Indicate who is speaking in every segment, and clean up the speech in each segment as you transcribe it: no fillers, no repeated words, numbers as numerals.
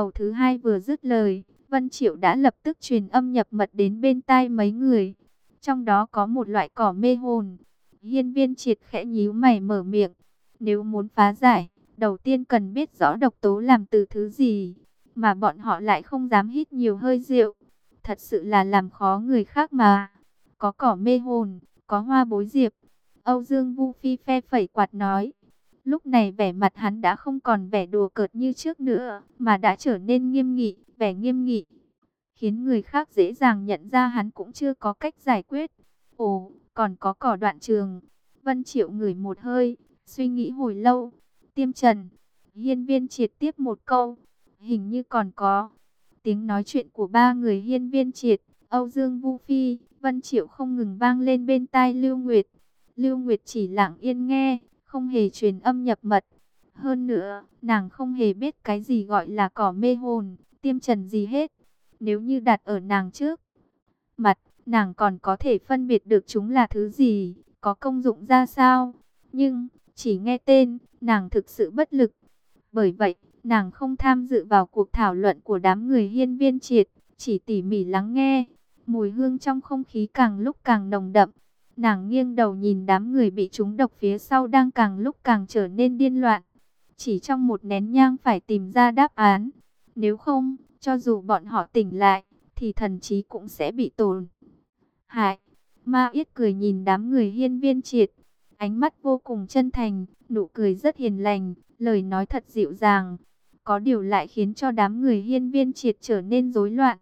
Speaker 1: hầu thứ hai vừa dứt lời, Vân Triệu đã lập tức truyền âm nhập mật đến bên tai mấy người. Trong đó có một loại cỏ mê hồn. Hiên Viên Triệt khẽ nhíu mày mở miệng. Nếu muốn phá giải, đầu tiên cần biết rõ độc tố làm từ thứ gì, mà bọn họ lại không dám hít nhiều hơi rượu. Thật sự là làm khó người khác mà. Có cỏ mê hồn, có hoa bối diệp. Âu Dương Vu Phi phe phẩy quạt nói. Lúc này vẻ mặt hắn đã không còn vẻ đùa cợt như trước nữa, mà đã trở nên nghiêm nghị, vẻ nghiêm nghị, khiến người khác dễ dàng nhận ra hắn cũng chưa có cách giải quyết. Ồ, còn có cỏ đoạn trường. Vân Triệu ngửi một hơi, suy nghĩ hồi lâu. Tiêm Trần. Hiên Viên Triệt tiếp một câu. Hình như còn có. Tiếng nói chuyện của ba người Hiên Viên Triệt, Âu Dương Vu Phi, Vân Triệu không ngừng vang lên bên tai Lưu Nguyệt. Lưu Nguyệt chỉ lặng yên nghe, không hề truyền âm nhập mật. Hơn nữa, nàng không hề biết cái gì gọi là cỏ mê hồn, tiêm trần gì hết. Nếu như đặt ở nàng trước mặt, nàng còn có thể phân biệt được chúng là thứ gì, có công dụng ra sao. Nhưng, chỉ nghe tên, nàng thực sự bất lực. Bởi vậy, nàng không tham dự vào cuộc thảo luận của đám người Hiên Viên Triệt, chỉ tỉ mỉ lắng nghe. Mùi hương trong không khí càng lúc càng nồng đậm. Nàng nghiêng đầu nhìn đám người bị trúng độc phía sau đang càng lúc càng trở nên điên loạn. Chỉ trong một nén nhang phải tìm ra đáp án. Nếu không, cho dù bọn họ tỉnh lại, thì thần trí cũng sẽ bị tổn hại. Ma Yết cười nhìn đám người Hiên Viên Triệt. Ánh mắt vô cùng chân thành, nụ cười rất hiền lành, lời nói thật dịu dàng. Có điều lại khiến cho đám người Hiên Viên Triệt trở nên rối loạn.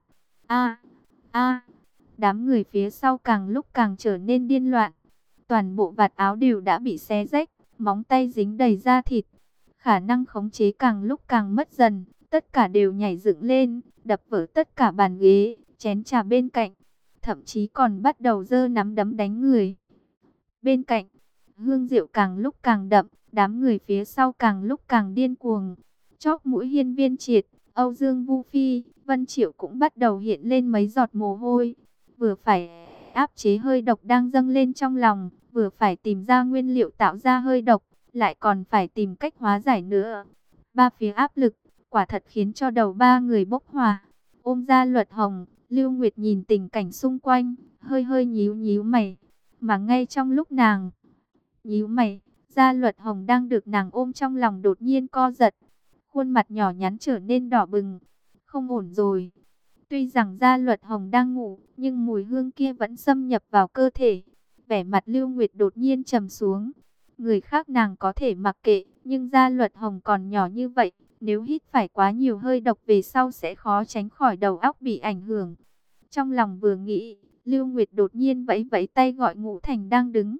Speaker 1: Đám người phía sau càng lúc càng trở nên điên loạn. Toàn bộ vạt áo đều đã bị xé rách, móng tay dính đầy da thịt. Khả năng khống chế càng lúc càng mất dần, tất cả đều nhảy dựng lên, đập vỡ tất cả bàn ghế, chén trà bên cạnh. Thậm chí còn bắt đầu giơ nắm đấm đánh người. Bên cạnh, hương rượu càng lúc càng đậm, đám người phía sau càng lúc càng điên cuồng. Chóp mũi Hiên Viên Triệt, Âu Dương Vu Phi, Vân Triệu cũng bắt đầu hiện lên mấy giọt mồ hôi. Vừa phải áp chế hơi độc đang dâng lên trong lòng, vừa phải tìm ra nguyên liệu tạo ra hơi độc, lại còn phải tìm cách hóa giải nữa. Ba phía áp lực, quả thật khiến cho đầu ba người bốc hỏa. Ôm Gia Luật Hồng, Lưu Nguyệt nhìn tình cảnh xung quanh, hơi hơi nhíu nhíu mày. Mà ngay trong lúc nàng nhíu mày, Gia Luật Hồng đang được nàng ôm trong lòng đột nhiên co giật. Khuôn mặt nhỏ nhắn trở nên đỏ bừng. Không ổn rồi. Tuy rằng Gia Luật Hồng đang ngủ, nhưng mùi hương kia vẫn xâm nhập vào cơ thể. Vẻ mặt Lưu Nguyệt đột nhiên trầm xuống. Người khác nàng có thể mặc kệ, nhưng Gia Luật Hồng còn nhỏ như vậy. Nếu hít phải quá nhiều hơi độc về sau sẽ khó tránh khỏi đầu óc bị ảnh hưởng. Trong lòng vừa nghĩ, Lưu Nguyệt đột nhiên vẫy vẫy tay gọi Ngũ Thành đang đứng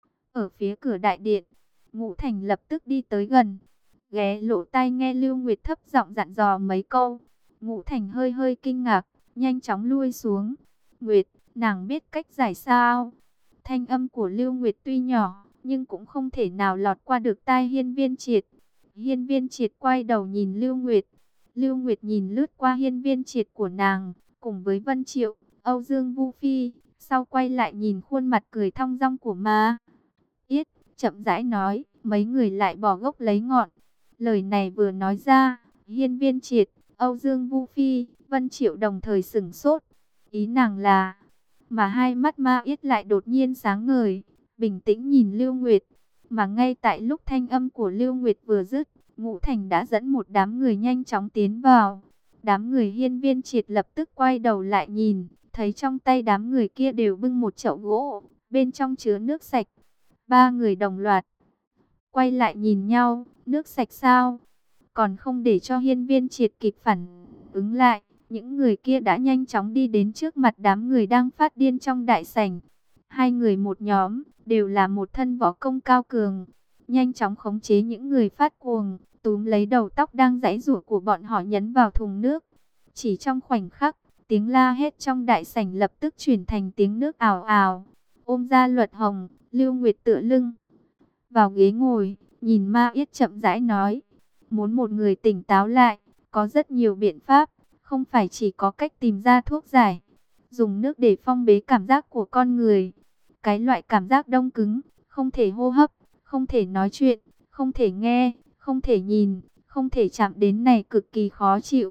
Speaker 1: ở phía cửa đại điện. Ngũ Thành lập tức đi tới gần, ghé lỗ tai nghe Lưu Nguyệt thấp giọng dặn dò mấy câu. Ngũ Thành hơi hơi kinh ngạc, nhanh chóng lui xuống. Nguyệt, nàng biết cách giải sao? Thanh âm của Lưu Nguyệt tuy nhỏ, nhưng cũng không thể nào lọt qua được tai Hiên Viên Triệt. Hiên Viên Triệt quay đầu nhìn Lưu Nguyệt. Lưu Nguyệt nhìn lướt qua Hiên Viên Triệt của nàng, cùng với Vân Triệu, Âu Dương Vu Phi, sau quay lại nhìn khuôn mặt cười thong dong của Ma Yết, chậm rãi nói, mấy người lại bỏ gốc lấy ngọn. Lời này vừa nói ra, Hiên Viên Triệt, Âu Dương Vu Phi, Vân Triệu đồng thời sửng sốt. Ý nàng là, mà hai mắt Ma Yết lại đột nhiên sáng ngời, bình tĩnh nhìn Lưu Nguyệt. Mà ngay tại lúc thanh âm của Lưu Nguyệt vừa dứt, Ngũ Thành đã dẫn một đám người nhanh chóng tiến vào. Đám người Hiên Viên Triệt lập tức quay đầu lại nhìn, thấy trong tay đám người kia đều bưng một chậu gỗ, bên trong chứa nước sạch. Ba người đồng loạt quay lại nhìn nhau, nước sạch sao? Còn không để cho Hiên Viên Triệt kịp phản ứng lại, những người kia đã nhanh chóng đi đến trước mặt đám người đang phát điên trong đại sảnh. Hai người một nhóm, đều là một thân võ công cao cường, nhanh chóng khống chế những người phát cuồng, túm lấy đầu tóc đang giãy giụa của bọn họ nhấn vào thùng nước. Chỉ trong khoảnh khắc, tiếng la hét trong đại sảnh lập tức chuyển thành tiếng nước ào ào. Ôm Gia Luật Hồng, Lưu Nguyệt tựa lưng vào ghế ngồi, nhìn Ma Yết chậm rãi nói, muốn một người tỉnh táo lại, có rất nhiều biện pháp, không phải chỉ có cách tìm ra thuốc giải. Dùng nước để phong bế cảm giác của con người. Cái loại cảm giác đông cứng, không thể hô hấp, không thể nói chuyện, không thể nghe, không thể nhìn, không thể chạm đến này cực kỳ khó chịu.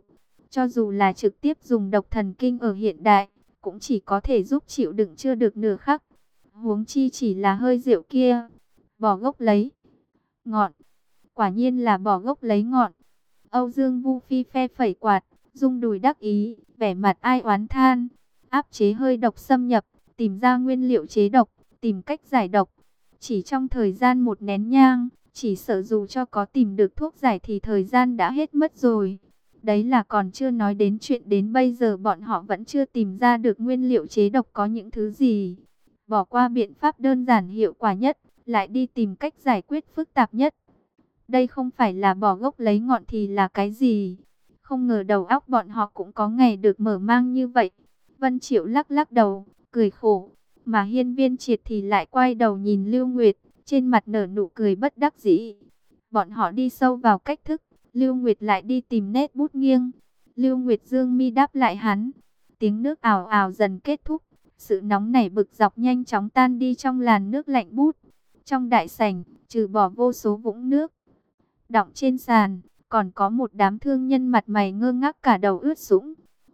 Speaker 1: Cho dù là trực tiếp dùng độc thần kinh ở hiện đại, cũng chỉ có thể giúp chịu đựng chưa được nửa khắc. Huống chi chỉ là hơi rượu kia. Bỏ gốc lấy ngọn. Quả nhiên là bỏ gốc lấy ngọn. Âu Dương Vu Phi phe phẩy quạt, rung đùi đắc ý, vẻ mặt ai oán than. Áp chế hơi độc xâm nhập, tìm ra nguyên liệu chế độc, tìm cách giải độc. Chỉ trong thời gian một nén nhang, chỉ sợ dù cho có tìm được thuốc giải thì thời gian đã hết mất rồi. Đấy là còn chưa nói đến chuyện đến bây giờ bọn họ vẫn chưa tìm ra được nguyên liệu chế độc có những thứ gì. Bỏ qua biện pháp đơn giản hiệu quả nhất, lại đi tìm cách giải quyết phức tạp nhất. Đây không phải là bỏ gốc lấy ngọn thì là cái gì? Không ngờ đầu óc bọn họ cũng có ngày được mở mang như vậy. Vân Triệu lắc lắc đầu, cười khổ. Mà Hiên Viên Triệt thì lại quay đầu nhìn Lưu Nguyệt, trên mặt nở nụ cười bất đắc dĩ. Bọn họ đi sâu vào cách thức, Lưu Nguyệt lại đi tìm nét bút nghiêng. Lưu Nguyệt dương mi đáp lại hắn. Tiếng nước ào ào dần kết thúc. Sự nóng nảy bực dọc nhanh chóng tan đi trong làn nước lạnh bút. Trong đại sảnh, trừ bỏ vô số vũng nước đọng trên sàn, còn có một đám thương nhân mặt mày ngơ ngác cả đầu ướt sũng.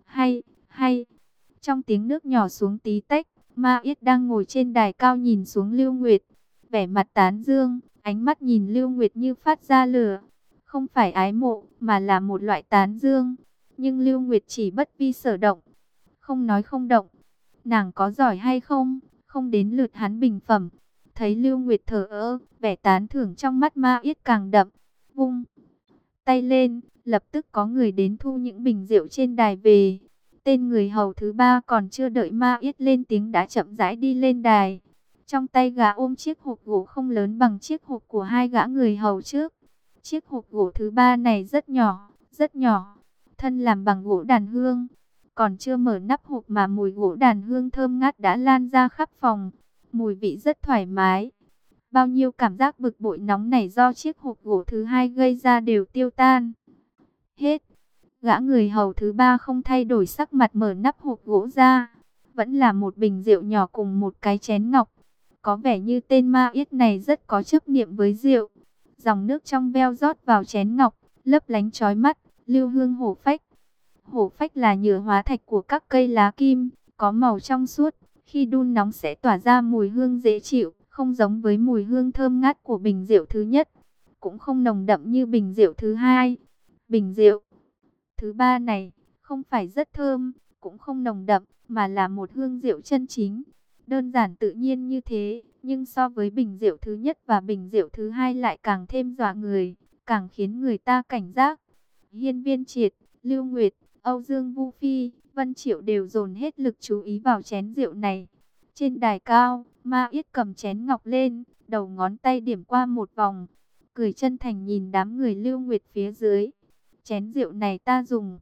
Speaker 1: Hay. Trong tiếng nước nhỏ xuống tí tách, Ma Yết đang ngồi trên đài cao nhìn xuống Lưu Nguyệt. Vẻ mặt tán dương, ánh mắt nhìn Lưu Nguyệt như phát ra lửa. Không phải ái mộ, mà là một loại tán dương. Nhưng Lưu Nguyệt chỉ bất vi sở động. Không nói không động. Nàng có giỏi hay không, không đến lượt hắn bình phẩm. Thấy Lưu Nguyệt thờ ơ, vẻ tán thưởng trong mắt Ma Yết càng đậm. Vung tay lên, lập tức có người đến thu những bình rượu trên đài về. Tên người hầu thứ ba còn chưa đợi Ma Yết lên tiếng đã chậm rãi đi lên đài. Trong tay gã ôm chiếc hộp gỗ không lớn bằng chiếc hộp của hai gã người hầu trước. Chiếc hộp gỗ thứ ba này rất nhỏ, thân làm bằng gỗ đàn hương. Còn chưa mở nắp hộp mà mùi gỗ đàn hương thơm ngát đã lan ra khắp phòng. Mùi vị rất thoải mái. Bao nhiêu cảm giác bực bội nóng nảy do chiếc hộp gỗ thứ hai gây ra đều tiêu tan hết. Gã người hầu thứ ba không thay đổi sắc mặt mở nắp hộp gỗ ra. Vẫn là một bình rượu nhỏ cùng một cái chén ngọc. Có vẻ như tên Ma Yết này rất có chấp niệm với rượu. Dòng nước trong veo rót vào chén ngọc, lấp lánh chói mắt, lưu hương hổ phách. Hổ phách là nhựa hóa thạch của các cây lá kim, có màu trong suốt. Khi đun nóng sẽ tỏa ra mùi hương dễ chịu, không giống với mùi hương thơm ngát của bình rượu thứ nhất. Cũng không nồng đậm như bình rượu thứ hai. Bình rượu thứ ba này không phải rất thơm, cũng không nồng đậm, mà là một hương rượu chân chính. Đơn giản tự nhiên như thế, nhưng so với bình rượu thứ nhất và bình rượu thứ hai lại càng thêm dọa người, càng khiến người ta cảnh giác. Hiên Viên Triệt, Lưu Nguyệt, Âu Dương Vu Phi, Vân Triệu đều dồn hết lực chú ý vào chén rượu này. Trên đài cao, Ma Yết cầm chén ngọc lên, đầu ngón tay điểm qua một vòng, cười chân thành nhìn đám người Lưu Nguyệt phía dưới. Chén rượu này ta dùng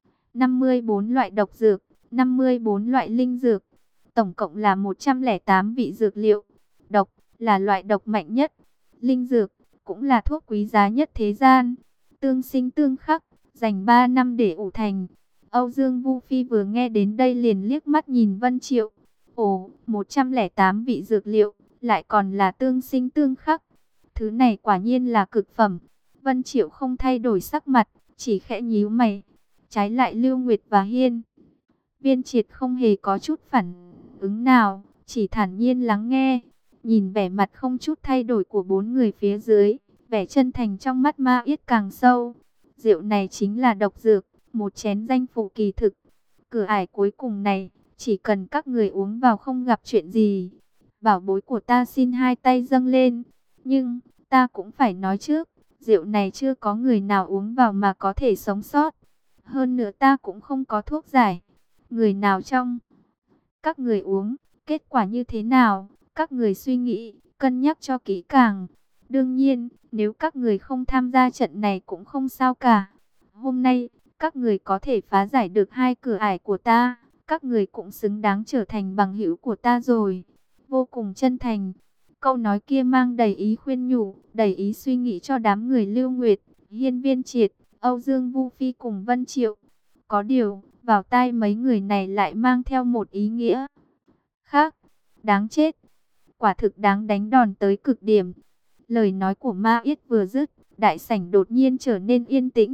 Speaker 1: 54 loại độc dược, 54 loại linh dược, tổng cộng là 108 vị dược liệu. Độc là loại độc mạnh nhất, linh dược cũng là thuốc quý giá nhất thế gian. Tương sinh tương khắc, dành 3 năm để ủ thành. Âu Dương Vu Phi vừa nghe đến đây liền liếc mắt nhìn Vân Triệu. Ồ, 108 vị dược liệu, lại còn là tương sinh tương khắc. Thứ này quả nhiên là cực phẩm. Vân Triệu không thay đổi sắc mặt, chỉ khẽ nhíu mày. Trái lại Lưu Nguyệt và Hiên Viên Triệt không hề có chút phản ứng nào, chỉ thản nhiên lắng nghe. Nhìn vẻ mặt không chút thay đổi của bốn người phía dưới, vẻ chân thành trong mắt Ma Yết càng sâu. Rượu này chính là độc dược, một chén danh phủ kỳ thực. Cửa ải cuối cùng này, chỉ cần các người uống vào không gặp chuyện gì, bảo bối của ta xin hai tay dâng lên. Nhưng, ta cũng phải nói trước, rượu này chưa có người nào uống vào mà có thể sống sót. Hơn nữa ta cũng không có thuốc giải. Người nào trong các người uống, kết quả như thế nào, các người suy nghĩ, cân nhắc cho kỹ càng. Đương nhiên, nếu các người không tham gia trận này cũng không sao cả. Hôm nay, các người có thể phá giải được hai cửa ải của ta, các người cũng xứng đáng trở thành bằng hữu của ta rồi. Vô cùng chân thành. Câu nói kia mang đầy ý khuyên nhủ, đầy ý suy nghĩ cho đám người Lưu Nguyệt, Hiên Viên Triệt, Âu Dương Vu Phi cùng Vân Triệu. Có điều, vào tai mấy người này lại mang theo một ý nghĩa khác. Đáng chết. Quả thực đáng đánh đòn tới cực điểm. Lời nói của Ma Yết vừa dứt, đại sảnh đột nhiên trở nên yên tĩnh.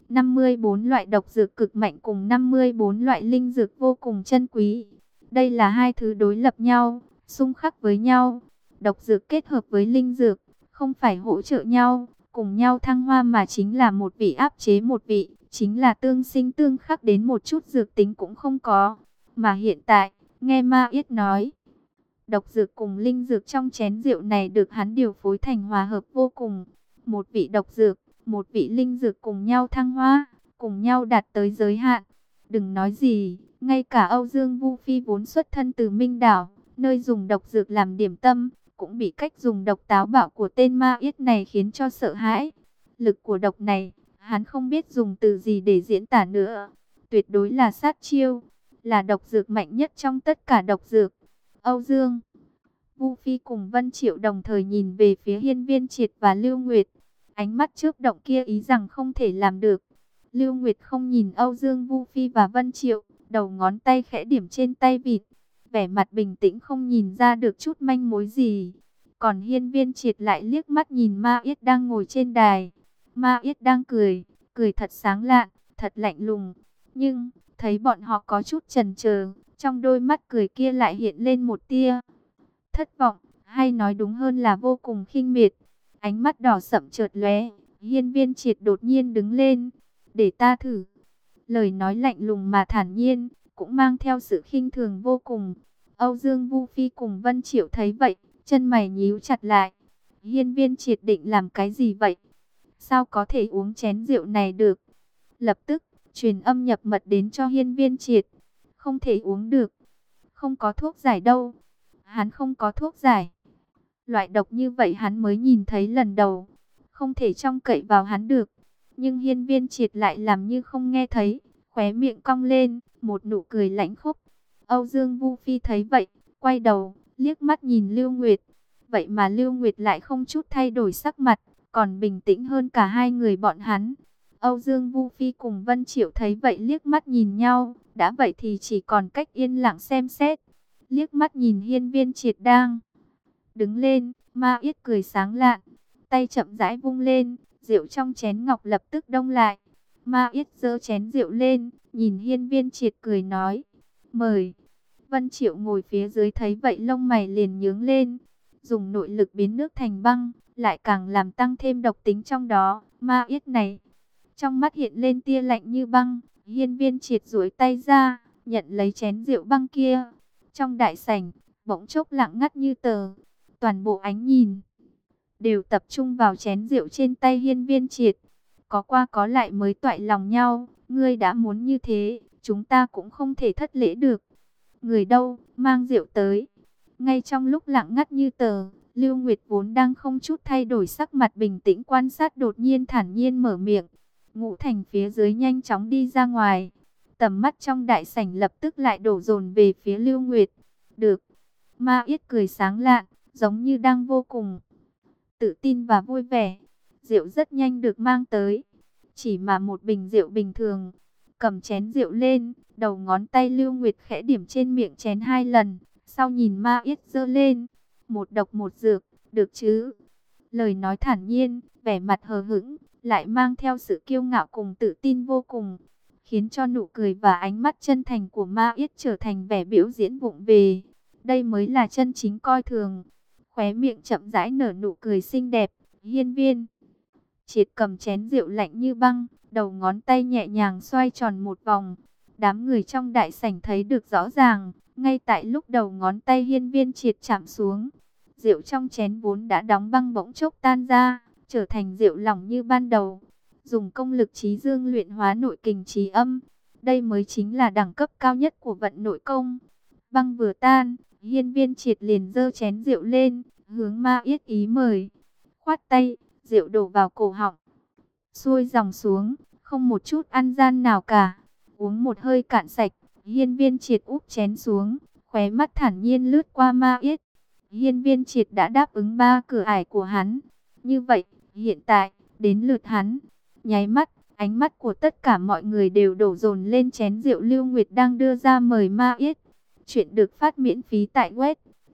Speaker 1: 54 loại độc dược cực mạnh cùng 54 loại linh dược vô cùng chân quý. Đây là hai thứ đối lập nhau, xung khắc với nhau. Độc dược kết hợp với linh dược, không phải hỗ trợ nhau, cùng nhau thăng hoa mà chính là một vị áp chế một vị, chính là tương sinh tương khắc đến một chút dược tính cũng không có. Mà hiện tại, nghe Ma Yết nói, độc dược cùng linh dược trong chén rượu này được hắn điều phối thành hòa hợp vô cùng. Một vị độc dược, một vị linh dược cùng nhau thăng hoa, cùng nhau đạt tới giới hạn. Đừng nói gì, ngay cả Âu Dương Vu Phi vốn xuất thân từ Minh Đảo, nơi dùng độc dược làm điểm tâm, cũng bị cách dùng độc táo bạo của tên Ma Yết này khiến cho sợ hãi. Lực của độc này, hắn không biết dùng từ gì để diễn tả nữa. Tuyệt đối là sát chiêu, là độc dược mạnh nhất trong tất cả độc dược. Âu Dương Vu Phi cùng Vân Triệu đồng thời nhìn về phía Hiên Viên Triệt và Lưu Nguyệt. Ánh mắt chớp động kia ý rằng không thể làm được. Lưu Nguyệt không nhìn Âu Dương Vu Phi và Vân Triệu, đầu ngón tay khẽ điểm trên tay vịt. Vẻ mặt bình tĩnh không nhìn ra được chút manh mối gì. Còn Hiên Viên Triệt lại liếc mắt nhìn Ma Yết đang ngồi trên đài. Ma Yết đang cười, cười thật sáng lạn, thật lạnh lùng. Nhưng, thấy bọn họ có chút chần chờ, trong đôi mắt cười kia lại hiện lên một tia thất vọng, hay nói đúng hơn là vô cùng khinh miệt. Ánh mắt đỏ sậm chợt lóe, Hiên Viên Triệt đột nhiên đứng lên, để ta thử. Lời nói lạnh lùng mà thản nhiên, cũng mang theo sự khinh thường vô cùng. Âu Dương Vu Phi cùng Vân Triệu thấy vậy, chân mày nhíu chặt lại. Hiên Viên Triệt định làm cái gì vậy? Sao có thể uống chén rượu này được? Lập tức, truyền âm nhập mật đến cho Hiên Viên Triệt. Không thể uống được. Không có thuốc giải đâu. Hắn không có thuốc giải. Loại độc như vậy hắn mới nhìn thấy lần đầu. Không thể trông cậy vào hắn được. Nhưng Hiên Viên Triệt lại làm như không nghe thấy. Khóe miệng cong lên, một nụ cười lãnh khốc. Âu Dương Vu Phi thấy vậy, quay đầu, liếc mắt nhìn Lưu Nguyệt. Vậy mà Lưu Nguyệt lại không chút thay đổi sắc mặt, còn bình tĩnh hơn cả hai người bọn hắn. Âu Dương Vu Phi cùng Vân Triệu thấy vậy liếc mắt nhìn nhau, đã vậy thì chỉ còn cách yên lặng xem xét. Liếc mắt nhìn Hiên Viên Triệt đang đứng lên, Ma Yết cười sáng lạn, tay chậm rãi vung lên, rượu trong chén ngọc lập tức đông lại. Ma Yết giơ chén rượu lên, nhìn Hiên Viên Triệt cười nói, mời. Vân Triệu ngồi phía dưới thấy vậy lông mày liền nhướng lên, dùng nội lực biến nước thành băng, lại càng làm tăng thêm độc tính trong đó. Ma Yết này, trong mắt hiện lên tia lạnh như băng. Hiên Viên Triệt duỗi tay ra, nhận lấy chén rượu băng kia. Trong đại sảnh, bỗng chốc lặng ngắt như tờ. Toàn bộ ánh nhìn đều tập trung vào chén rượu trên tay Hiên Viên Triệt. Có qua có lại mới toại lòng nhau. Ngươi đã muốn như thế, chúng ta cũng không thể thất lễ được. Người đâu, mang rượu tới. Ngay trong lúc lặng ngắt như tờ, Lưu Nguyệt vốn đang không chút thay đổi sắc mặt bình tĩnh quan sát đột nhiên thản nhiên mở miệng. Ngũ Thành phía dưới nhanh chóng đi ra ngoài. Tầm mắt trong đại sảnh lập tức lại đổ dồn về phía Lưu Nguyệt. Được. Ma Yết cười sáng lạn, giống như đang vô cùng tự tin và vui vẻ. Rượu rất nhanh được mang tới. Chỉ mà một bình rượu bình thường. Cầm chén rượu lên, đầu ngón tay Lưu Nguyệt khẽ điểm trên miệng chén 2 lần. Sau nhìn Ma Yết giơ lên. Một độc một dược, được chứ? Lời nói thản nhiên, vẻ mặt hờ hững, lại mang theo sự kiêu ngạo cùng tự tin vô cùng, khiến cho nụ cười và ánh mắt chân thành của Ma Yết trở thành vẻ biểu diễn vụng về. Đây mới là chân chính coi thường. Khóe miệng chậm rãi nở nụ cười xinh đẹp. Hiên Viên Triệt cầm chén rượu lạnh như băng, đầu ngón tay nhẹ nhàng xoay tròn một vòng. Đám người trong đại sảnh thấy được rõ ràng, ngay tại lúc đầu ngón tay Hiên Viên Triệt chạm xuống, rượu trong chén vốn đã đóng băng bỗng chốc tan ra, trở thành rượu lỏng như ban đầu. Dùng công lực trí dương luyện hóa nội kình trí âm, đây mới chính là đẳng cấp cao nhất của vận nội công. Băng vừa tan, Hiên Viên Triệt liền giơ chén rượu lên, hướng Ma Yết ý mời. Khoát tay, rượu đổ vào cổ họng, xuôi dòng xuống, không một chút ăn gian nào cả. Uống một hơi cạn sạch, Hiên Viên Triệt úp chén xuống, khóe mắt thản nhiên lướt qua Ma Yết. Hiên Viên Triệt đã đáp ứng 3 cửa ải của hắn. Như vậy, hiện tại, đến lượt hắn. Nháy mắt, ánh mắt của tất cả mọi người đều đổ dồn lên chén rượu Lưu Nguyệt đang đưa ra mời Ma Yết. Chuyện được phát miễn phí tại web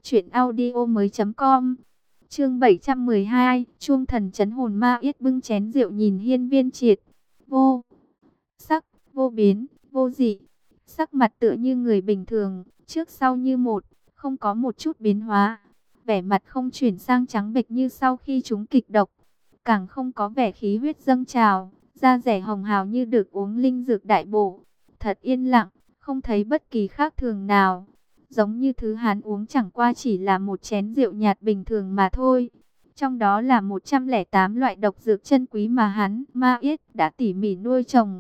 Speaker 1: truyệnaudiomoi.com. Chương 712, chuông thần trấn hồn. Ma Yết bưng chén rượu nhìn Hiên Viên Triệt. Vô sắc, vô biến, vô dị. Sắc mặt tựa như người bình thường, trước sau như một, không có một chút biến hóa. Vẻ mặt không chuyển sang trắng bệch như sau khi chúng kịch độc, càng không có vẻ khí huyết dâng trào, da dẻ hồng hào như được uống linh dược đại bổ. Thật yên lặng, không thấy bất kỳ khác thường nào. Giống như thứ hắn uống chẳng qua chỉ là một chén rượu nhạt bình thường mà thôi. Trong đó là 108 loại độc dược chân quý mà hắn, Ma Yết, đã tỉ mỉ nuôi trồng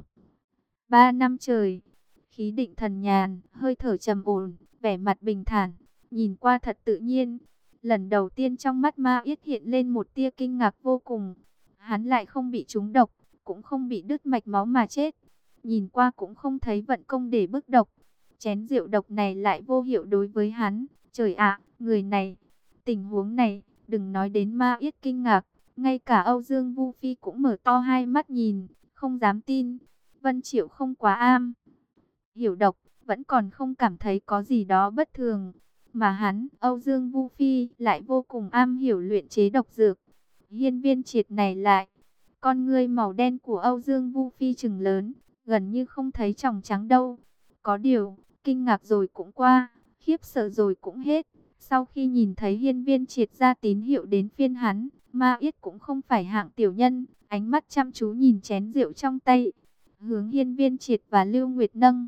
Speaker 1: 3 năm trời. Khí định thần nhàn, hơi thở trầm ổn, vẻ mặt bình thản, nhìn qua thật tự nhiên. Lần đầu tiên trong mắt Ma Yết hiện lên một tia kinh ngạc vô cùng. Hắn lại không bị trúng độc, cũng không bị đứt mạch máu mà chết. Nhìn qua cũng không thấy vận công để bức độc. Chén rượu độc này lại vô hiệu đối với hắn. Trời ạ, người này, tình huống này, đừng nói đến Ma Yết kinh ngạc. Ngay cả Âu Dương Vu Phi cũng mở to hai mắt nhìn, không dám tin. Vân Triệu không quá am hiểu độc, vẫn còn không cảm thấy có gì đó bất thường. Mà hắn, Âu Dương Vu Phi, lại vô cùng am hiểu luyện chế độc dược. Hiên Viên Triệt này lại, con ngươi màu đen của Âu Dương Vu Phi trừng lớn, gần như không thấy tròng trắng đâu. Có điều, kinh ngạc rồi cũng qua, khiếp sợ rồi cũng hết. Sau khi nhìn thấy Hiên Viên Triệt ra tín hiệu đến phiên hắn, Ma Yết cũng không phải hạng tiểu nhân, ánh mắt chăm chú nhìn chén rượu trong tay, hướng Hiên Viên Triệt và Lưu Nguyệt nâng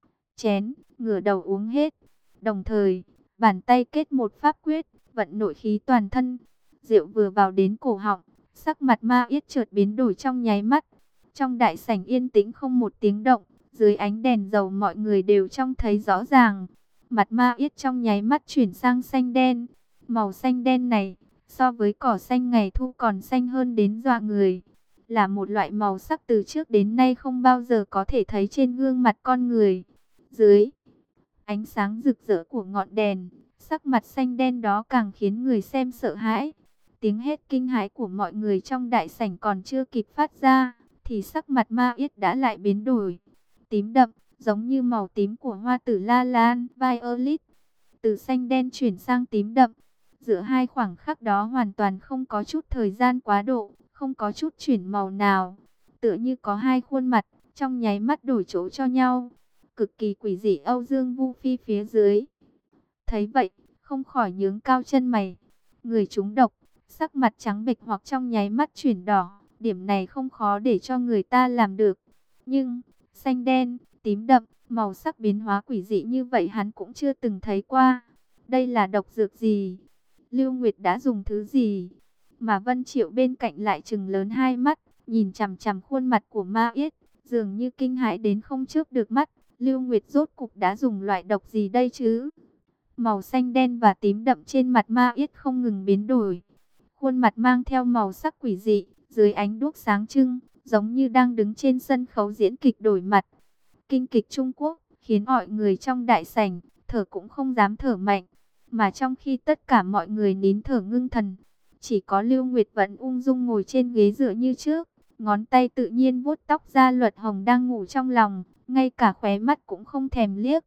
Speaker 1: chén, ngửa đầu uống hết. Đồng thời, bàn tay kết một pháp quyết, vận nội khí toàn thân. Rượu vừa vào đến cổ họng, sắc mặt Ma Yết chợt biến đổi trong nháy mắt. Trong đại sảnh yên tĩnh không một tiếng động, dưới ánh đèn dầu mọi người đều trông thấy rõ ràng. Mặt Ma Yết trong nháy mắt chuyển sang xanh đen. Màu xanh đen này, so với cỏ xanh ngày thu còn xanh hơn đến dọa người. Là một loại màu sắc từ trước đến nay không bao giờ có thể thấy trên gương mặt con người. Dưới ánh sáng rực rỡ của ngọn đèn, sắc mặt xanh đen đó càng khiến người xem sợ hãi. Tiếng hét kinh hãi của mọi người trong đại sảnh còn chưa kịp phát ra, thì sắc mặt Ma Yết đã lại biến đổi. Tím đậm, giống như màu tím của hoa tử la lan, violet. Từ xanh đen chuyển sang tím đậm. Giữa hai khoảng khắc đó hoàn toàn không có chút thời gian quá độ, không có chút chuyển màu nào. Tựa như có hai khuôn mặt, trong nháy mắt đổi chỗ cho nhau. Cực kỳ quỷ dị. Âu Dương Vu Phi phía dưới thấy vậy, không khỏi nhướng cao chân mày. Người trúng độc, sắc mặt trắng bệch hoặc trong nháy mắt chuyển đỏ, điểm này không khó để cho người ta làm được. Nhưng, xanh đen, tím đậm, màu sắc biến hóa quỷ dị như vậy hắn cũng chưa từng thấy qua. Đây là độc dược gì? Lưu Nguyệt đã dùng thứ gì? Mà Vân Triệu bên cạnh lại trừng lớn hai mắt, nhìn chằm chằm khuôn mặt của Ma Yết, dường như kinh hãi đến không chớp được mắt. Lưu Nguyệt rốt cục đã dùng loại độc gì đây chứ? Màu xanh đen và tím đậm trên mặt Ma Yết không ngừng biến đổi. Khuôn mặt mang theo màu sắc quỷ dị, dưới ánh đuốc sáng trưng, giống như đang đứng trên sân khấu diễn kịch đổi mặt. Kinh kịch Trung Quốc, khiến mọi người trong đại sảnh, thở cũng không dám thở mạnh. Mà trong khi tất cả mọi người nín thở ngưng thần, chỉ có Lưu Nguyệt vẫn ung dung ngồi trên ghế dựa như trước. Ngón tay tự nhiên vuốt tóc Gia Luật Hồng đang ngủ trong lòng, ngay cả khóe mắt cũng không thèm liếc.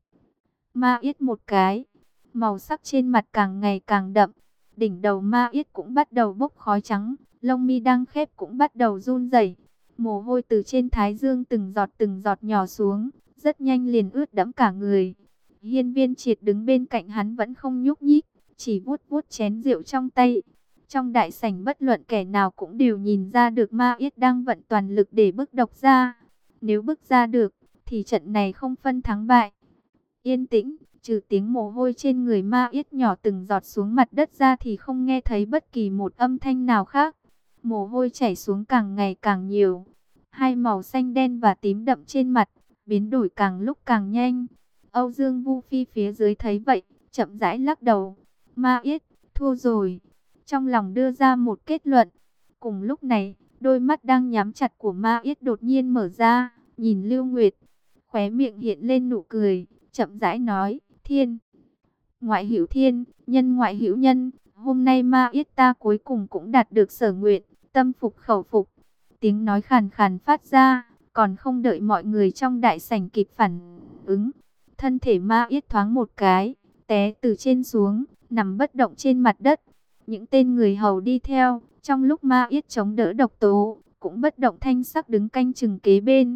Speaker 1: Ma Yết một cái, màu sắc trên mặt càng ngày càng đậm. Đỉnh đầu Ma Yết cũng bắt đầu bốc khói trắng, lông mi đang khép cũng bắt đầu run rẩy. Mồ hôi từ trên thái dương từng giọt nhỏ xuống, rất nhanh liền ướt đẫm cả người. Hiên Viên Triệt đứng bên cạnh hắn vẫn không nhúc nhích, chỉ vuốt vuốt chén rượu trong tay. Trong đại sảnh bất luận kẻ nào cũng đều nhìn ra được Ma Yết đang vận toàn lực để bức độc ra. Nếu bức ra được, thì trận này không phân thắng bại. Yên tĩnh, trừ tiếng mồ hôi trên người Ma Yết nhỏ từng giọt xuống mặt đất ra thì không nghe thấy bất kỳ một âm thanh nào khác. Mồ hôi chảy xuống càng ngày càng nhiều. Hai màu xanh đen và tím đậm trên mặt, biến đổi càng lúc càng nhanh. Âu Dương Vu Phi phía dưới thấy vậy, chậm rãi lắc đầu. Ma Yết, thua rồi. Trong lòng đưa ra một kết luận. Cùng lúc này, đôi mắt đang nhắm chặt của Ma Yết đột nhiên mở ra, nhìn Lưu Nguyệt. Khóe miệng hiện lên nụ cười, chậm rãi nói, thiên. Ngoại hữu thiên, nhân ngoại hữu nhân. Hôm nay Ma Yết ta cuối cùng cũng đạt được sở nguyện, tâm phục khẩu phục. Tiếng nói khàn khàn phát ra, còn không đợi mọi người trong đại sảnh kịp phản ứng. Thân thể Ma Yết thoáng một cái, té từ trên xuống, nằm bất động trên mặt đất. Những tên người hầu đi theo, trong lúc Ma Yết chống đỡ độc tố, cũng bất động thanh sắc đứng canh chừng kế bên.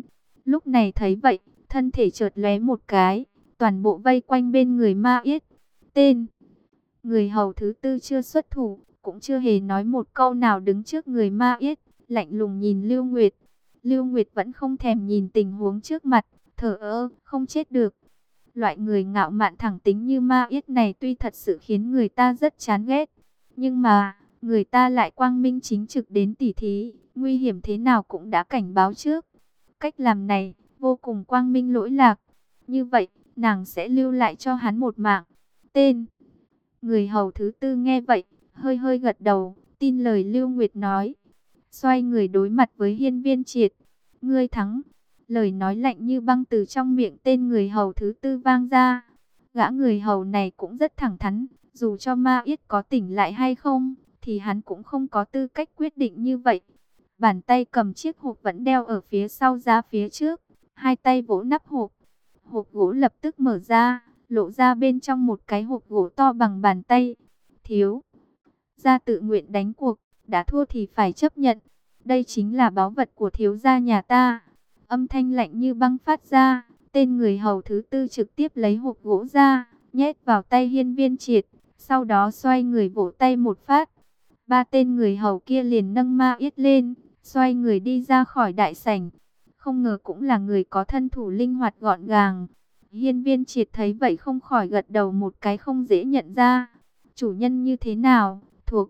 Speaker 1: Lúc này thấy vậy, thân thể chợt lóe một cái, toàn bộ vây quanh bên người Ma Yết. Tên người hầu thứ tư chưa xuất thủ, cũng chưa hề nói một câu nào, đứng trước người Ma Yết, lạnh lùng nhìn Lưu Nguyệt. Lưu Nguyệt vẫn không thèm nhìn tình huống trước mặt, thờ ơ, không chết được. Loại người ngạo mạn thẳng tính như Ma Yết này tuy thật sự khiến người ta rất chán ghét, nhưng mà người ta lại quang minh chính trực đến tỉ thí, nguy hiểm thế nào cũng đã cảnh báo trước. Cách làm này vô cùng quang minh lỗi lạc. Như vậy, nàng sẽ lưu lại cho hắn một mạng. Tên người hầu thứ tư nghe vậy, hơi hơi gật đầu, tin lời Lưu Nguyệt nói. Xoay người đối mặt với Hiên Viên Triệt. Ngươi thắng. Lời nói lạnh như băng từ trong miệng tên người hầu thứ tư vang ra. Gã người hầu này cũng rất thẳng thắn, dù cho Ma Yết có tỉnh lại hay không, thì hắn cũng không có tư cách quyết định như vậy. Bàn tay cầm chiếc hộp vẫn đeo ở phía sau ra phía trước, hai tay vỗ nắp hộp. Hộp gỗ lập tức mở ra, lộ ra bên trong một cái hộp gỗ to bằng bàn tay. Thiếu gia tự nguyện đánh cuộc, đã thua thì phải chấp nhận. Đây chính là báu vật của thiếu gia nhà ta. Âm thanh lạnh như băng phát ra, tên người hầu thứ tư trực tiếp lấy hộp gỗ ra, nhét vào tay Hiên Viên Triệt, sau đó xoay người vỗ tay một phát. Ba tên người hầu kia liền nâng Ma Yết lên, xoay người đi ra khỏi đại sảnh. Không ngờ cũng là người có thân thủ linh hoạt gọn gàng. Hiên Viên Triệt thấy vậy không khỏi gật đầu một cái, không dễ nhận ra. Chủ nhân như thế nào, thuộc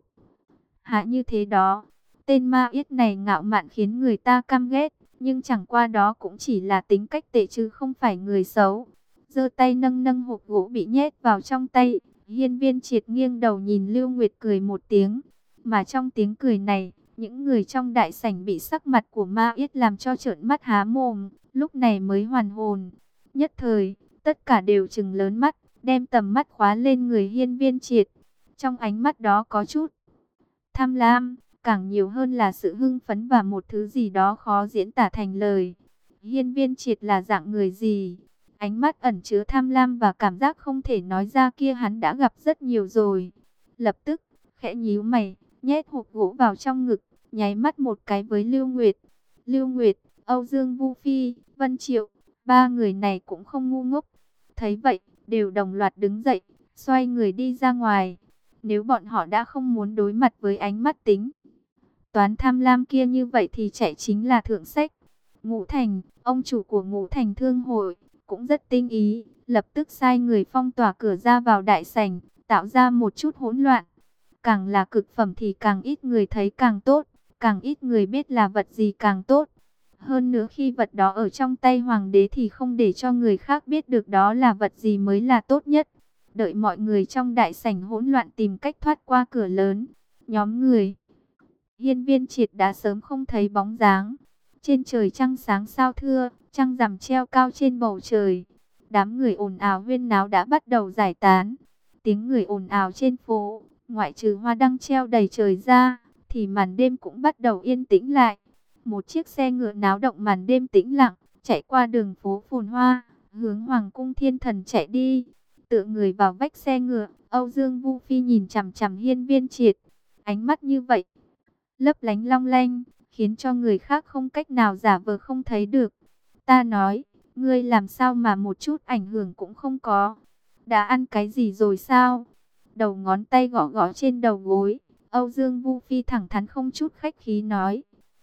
Speaker 1: hạ như thế đó. Tên Ma Yết này ngạo mạn khiến người ta căm ghét, nhưng chẳng qua đó cũng chỉ là tính cách tệ chứ không phải người xấu. Giơ tay nâng nâng hộp gỗ bị nhét vào trong tay. Hiên Viên Triệt nghiêng đầu nhìn Lưu Nguyệt cười một tiếng. Mà trong tiếng cười này, những người trong đại sảnh bị sắc mặt của Ma Yết làm cho trợn mắt há mồm, lúc này mới hoàn hồn. Nhất thời, tất cả đều trừng lớn mắt, đem tầm mắt khóa lên người Hiên Viên Triệt. Trong ánh mắt đó có chút tham lam, càng nhiều hơn là sự hưng phấn và một thứ gì đó khó diễn tả thành lời. Hiên Viên Triệt là dạng người gì? Ánh mắt ẩn chứa tham lam và cảm giác không thể nói ra kia hắn đã gặp rất nhiều rồi. Lập tức, khẽ nhíu mày, nhét hộp gỗ vào trong ngực, nháy mắt một cái với Lưu Nguyệt. Lưu Nguyệt, Âu Dương Vu Phi, Vân Triệu, ba người này cũng không ngu ngốc. Thấy vậy, đều đồng loạt đứng dậy, xoay người đi ra ngoài. Nếu bọn họ đã không muốn đối mặt với ánh mắt tính toán tham lam kia như vậy thì chạy chính là thượng sách. Ngũ Thành, ông chủ của Ngũ Thành Thương hội, cũng rất tinh ý, lập tức sai người phong tỏa cửa ra vào đại sảnh, tạo ra một chút hỗn loạn. Càng là cực phẩm thì càng ít người thấy càng tốt, càng ít người biết là vật gì càng tốt. Hơn nữa khi vật đó ở trong tay hoàng đế thì không để cho người khác biết được đó là vật gì mới là tốt nhất. Đợi mọi người trong đại sảnh hỗn loạn tìm cách thoát qua cửa lớn, nhóm người Hiên Viên Triệt đã sớm không thấy bóng dáng. Trên trời trăng sáng sao thưa, trăng rằm treo cao trên bầu trời. Đám người ồn ào huyên náo đã bắt đầu giải tán. Tiếng người ồn ào trên phố, ngoại trừ hoa đăng treo đầy trời ra, thì màn đêm cũng bắt đầu yên tĩnh lại. Một chiếc xe ngựa náo động màn đêm tĩnh lặng, chạy qua đường phố phồn hoa, hướng Hoàng cung Thiên Thần chạy đi. Tựa người vào vách xe ngựa, Âu Dương Vu Phi nhìn chằm chằm Hiên Viên Triệt. Ánh mắt như vậy, lấp lánh long lanh, khiến cho người khác không cách nào giả vờ không thấy được. Ta nói, ngươi làm sao mà một chút ảnh hưởng cũng không có? Đã ăn cái gì rồi sao? Đầu ngón tay gõ gõ trên đầu gối, Âu Dương Vu Phi thẳng thắn không chút khách khí nói.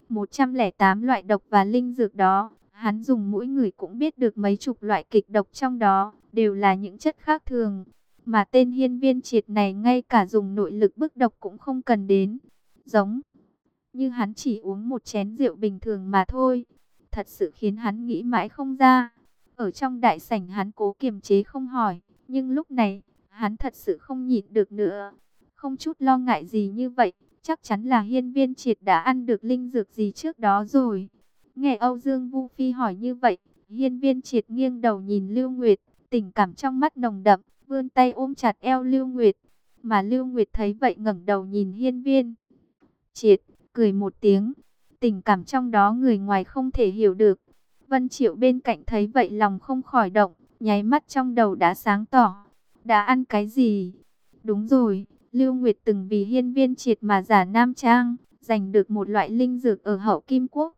Speaker 1: 108 loại độc và linh dược đó, hắn dùng mỗi người cũng biết được mấy chục loại kịch độc trong đó, đều là những chất khác thường. Mà tên Hiên Viên Triệt này ngay cả dùng nội lực bức độc cũng không cần đến. Giống như hắn chỉ uống một chén rượu bình thường mà thôi. Thật sự khiến hắn nghĩ mãi không ra. Ở trong đại sảnh hắn cố kiềm chế không hỏi, nhưng lúc này, hắn thật sự không nhịn được nữa. Không chút lo ngại gì như vậy, chắc chắn là Hiên Viên Triệt đã ăn được linh dược gì trước đó rồi. Nghe Âu Dương Vu Phi hỏi như vậy, Hiên Viên Triệt nghiêng đầu nhìn Lưu Nguyệt, tình cảm trong mắt nồng đậm, vươn tay ôm chặt eo Lưu Nguyệt. Mà Lưu Nguyệt thấy vậy ngẩng đầu nhìn Hiên Viên Triệt, cười một tiếng. Tình cảm trong đó người ngoài không thể hiểu được. Vân Triệu bên cạnh thấy vậy lòng không khỏi động, nháy mắt trong đầu đã sáng tỏ. Đã ăn cái gì? Đúng rồi, Lưu Nguyệt từng vì Hiên Viên Triệt mà giả nam trang, giành được một loại linh dược ở Hậu Kim Quốc.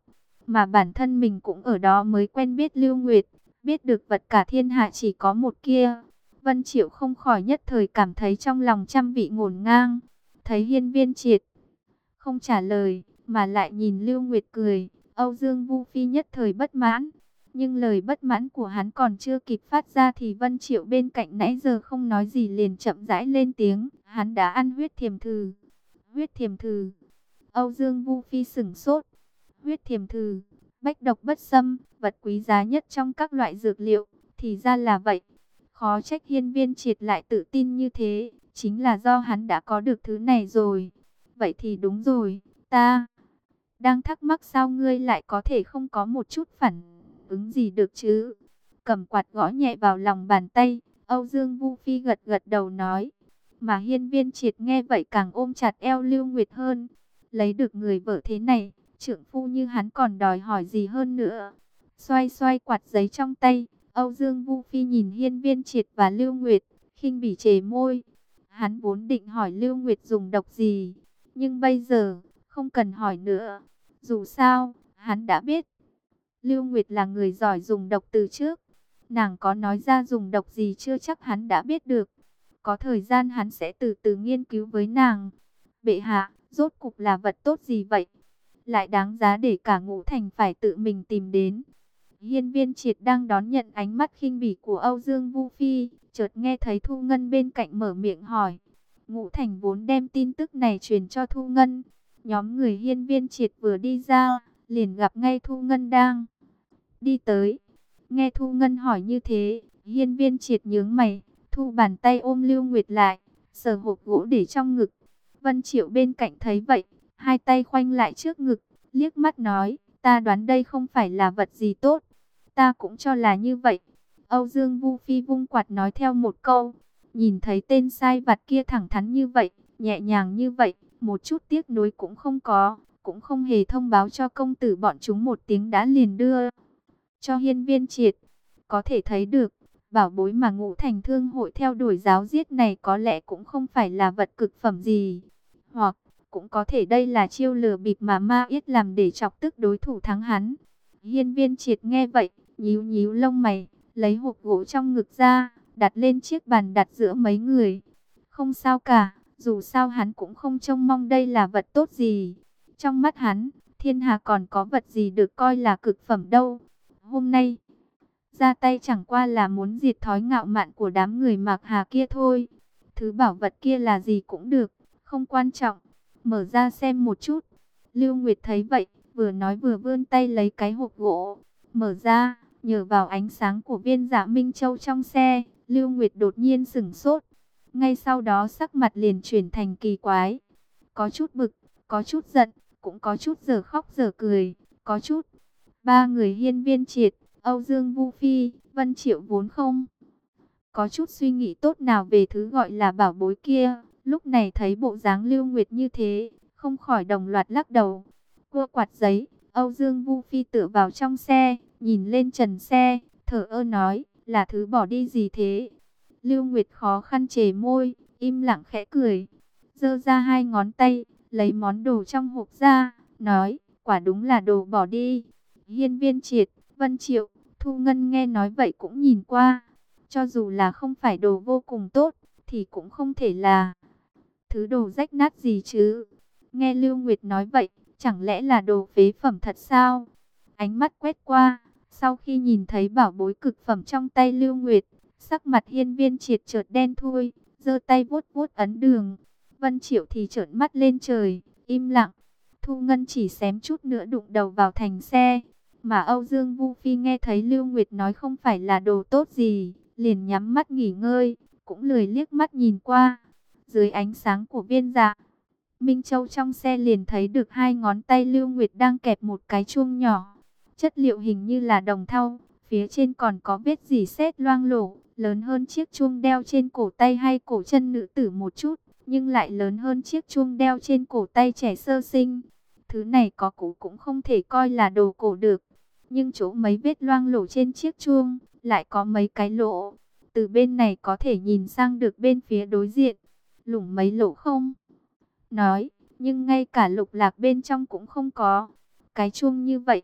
Speaker 1: mà bản thân mình cũng ở đó mới quen biết Lưu Nguyệt, biết được vật cả thiên hạ chỉ có một kia. Vân Triệu không khỏi nhất thời cảm thấy trong lòng trăm vị ngổn ngang. Thấy Hiên Viên Triệt không trả lời, mà lại nhìn Lưu Nguyệt cười, Âu Dương Vu Phi nhất thời bất mãn. Nhưng lời bất mãn của hắn còn chưa kịp phát ra thì Vân Triệu bên cạnh nãy giờ không nói gì liền chậm rãi lên tiếng, hắn đã ăn huyết thiềm thử. Huyết thiềm thử. Âu Dương Vu Phi sửng sốt. Huyết thiềm thử, bách độc bất xâm, vật quý giá nhất trong các loại dược liệu, thì ra là vậy. Khó trách Hiên Viên Triệt lại tự tin như thế, chính là do hắn đã có được thứ này rồi. Vậy thì đúng rồi, ta đang thắc mắc sao ngươi lại có thể không có một chút phản ứng gì được chứ? Cầm quạt gõ nhẹ vào lòng bàn tay, Âu Dương Vu Phi gật gật đầu nói. Mà Hiên Viên Triệt nghe vậy càng ôm chặt eo Lưu Nguyệt hơn. Lấy được người vợ thế này, trượng phu như hắn còn đòi hỏi gì hơn nữa. Xoay xoay quạt giấy trong tay, Âu Dương Vu Phi nhìn Hiên Viên Triệt và Lưu Nguyệt, khinh bỉ chề môi. Hắn vốn định hỏi Lưu Nguyệt dùng độc gì, nhưng bây giờ không cần hỏi nữa. Dù sao, hắn đã biết Lưu Nguyệt là người giỏi dùng độc từ trước. Nàng có nói ra dùng độc gì chưa chắc hắn đã biết được. Có thời gian hắn sẽ từ từ nghiên cứu với nàng. Bệ hạ, rốt cục là vật tốt gì vậy? Lại đáng giá để cả Ngũ Thành phải tự mình tìm đến. Hiên Viên Triệt đang đón nhận ánh mắt khinh bỉ của Âu Dương Vu Phi, chợt nghe thấy Thu Ngân bên cạnh mở miệng hỏi. Ngũ Thành vốn đem tin tức này truyền cho Thu Ngân. Nhóm người Hiên Viên Triệt vừa đi ra, liền gặp ngay Thu Ngân đang đi tới. Nghe Thu Ngân hỏi như thế, Hiên Viên Triệt nhướng mày, thu bàn tay ôm Lưu Nguyệt lại, sờ hộp gỗ để trong ngực. Vân Triệu bên cạnh thấy vậy, hai tay khoanh lại trước ngực, liếc mắt nói, ta đoán đây không phải là vật gì tốt. Ta cũng cho là như vậy. Âu Dương Vu Phi vung quạt nói theo một câu, nhìn thấy tên sai vặt kia thẳng thắn như vậy, nhẹ nhàng như vậy, một chút tiếc nuối cũng không có, cũng không hề thông báo cho công tử bọn chúng một tiếng đã liền đưa cho Hiên Viên Triệt. Có thể thấy được, bảo bối mà Ngũ Thành Thương hội theo đuổi giáo giết này có lẽ cũng không phải là vật cực phẩm gì. Hoặc, cũng có thể đây là chiêu lừa bịp mà Ma Yết làm để chọc tức đối thủ thắng hắn. Hiên Viên Triệt nghe vậy, nhíu nhíu lông mày, lấy hộp gỗ trong ngực ra, đặt lên chiếc bàn đặt giữa mấy người. Không sao cả, dù sao hắn cũng không trông mong đây là vật tốt gì. Trong mắt hắn, thiên hạ còn có vật gì được coi là cực phẩm đâu. Hôm nay, ra tay chẳng qua là muốn diệt thói ngạo mạn của đám người Mạc Hà kia thôi. Thứ bảo vật kia là gì cũng được, không quan trọng. Mở ra xem một chút. Lưu Nguyệt thấy vậy, vừa nói vừa vươn tay lấy cái hộp gỗ. Mở ra, nhờ vào ánh sáng của viên Dạ Minh Châu trong xe, Lưu Nguyệt đột nhiên sửng sốt. Ngay sau đó sắc mặt liền chuyển thành kỳ quái. Có chút bực, có chút giận, cũng có chút giờ khóc giờ cười, có chút. Ba người Hiên Viên Triệt, Âu Dương Vu Phi, Vân Triệu vốn không có chút suy nghĩ tốt nào về thứ gọi là bảo bối kia. Lúc này thấy bộ dáng Lưu Nguyệt như thế, không khỏi đồng loạt lắc đầu. Cua quạt giấy, Âu Dương Vu Phi tựa vào trong xe, nhìn lên trần xe, thở ơ nói, là thứ bỏ đi gì thế? Lưu Nguyệt khó khăn chề môi, im lặng khẽ cười, giơ ra hai ngón tay, lấy món đồ trong hộp ra, nói, quả đúng là đồ bỏ đi. Hiên Viên Triệt, Vân Triệu, Thu Ngân nghe nói vậy cũng nhìn qua. Cho dù là không phải đồ vô cùng tốt, thì cũng không thể là thứ đồ rách nát gì chứ. Nghe Lưu Nguyệt nói vậy, chẳng lẽ là đồ phế phẩm thật sao? Ánh mắt quét qua, sau khi nhìn thấy bảo bối cực phẩm trong tay Lưu Nguyệt, sắc mặt Hiên Viên Triệt chợt đen thui, giơ tay vuốt vuốt ấn đường. Vân Triệu thì trợn mắt lên trời, im lặng. Thu Ngân chỉ xém chút nữa đụng đầu vào thành xe. Mà Âu Dương Vu Phi nghe thấy Lưu Nguyệt nói không phải là đồ tốt gì, liền nhắm mắt nghỉ ngơi, cũng lười liếc mắt nhìn qua. Dưới ánh sáng của viên Dạ Minh Châu trong xe liền thấy được hai ngón tay Lưu Nguyệt đang kẹp một cái chuông nhỏ. Chất liệu hình như là đồng thau, phía trên còn có vết dỉ sét loang lổ, lớn hơn chiếc chuông đeo trên cổ tay hay cổ chân nữ tử một chút, nhưng lại lớn hơn chiếc chuông đeo trên cổ tay trẻ sơ sinh. Thứ này có cũ cũng không thể coi là đồ cổ được, nhưng chỗ mấy vết loang lổ trên chiếc chuông lại có mấy cái lỗ. Từ bên này có thể nhìn sang được bên phía đối diện, lủng mấy lỗ không nói, nhưng ngay cả lục lạc bên trong cũng không có. Cái chuông như vậy,